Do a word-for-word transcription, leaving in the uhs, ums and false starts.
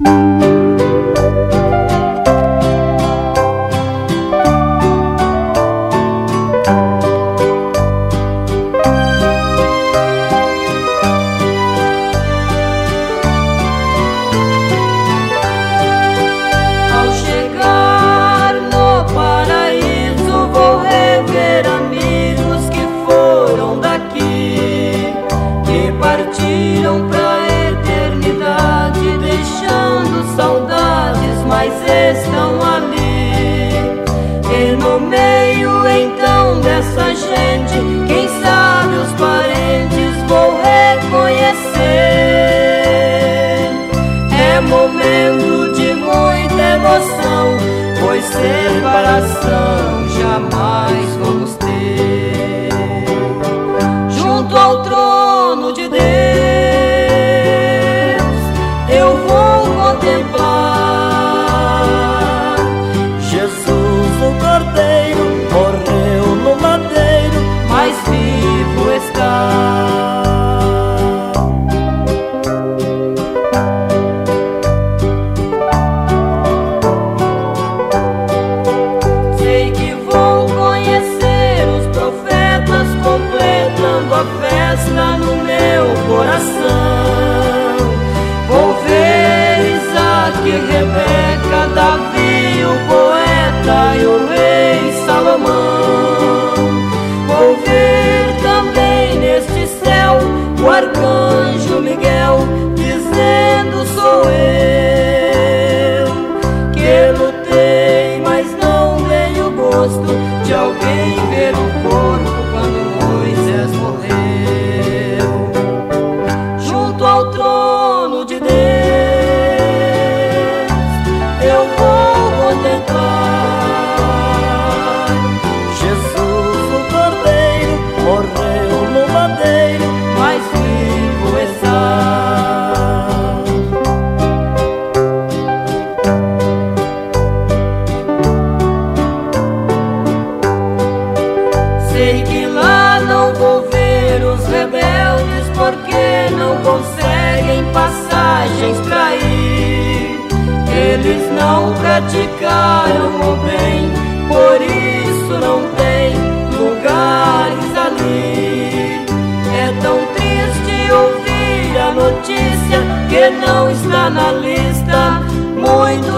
Partiram pra eternidade, deixando saudades, mas estão ali. E no meio então dessa gente, quem sabe os parentes vou reconhecer. É momento de muita emoção, pois separação jamais vamos ter. Junto ao trono de Deus eu vou contemplar Jesus, o Cordeiro, morreu no madeiro, mas vivo está. Sei que vou conhecer os profetas completando a festa no meu coração. Vou ver Isaac, Rebeca, Davi, o poeta e o rei Salomão. Vou ver também neste céu o arcanjo Miguel dizendo: sou eu que lutei, mas não dei o gosto de alguém ver o corpo quando Moisés morreu. Junto ao trono de Deus eu vou contemplar Jesus, o Cordeiro, morreu no madeiro, mas vivo está. Sei que lá não vou ver os rebeldes, porque não conseguem passagens pra ir. Eles não praticaram o bem, por isso não tem lugares ali. É tão triste ouvir a notícia que não está na lista muito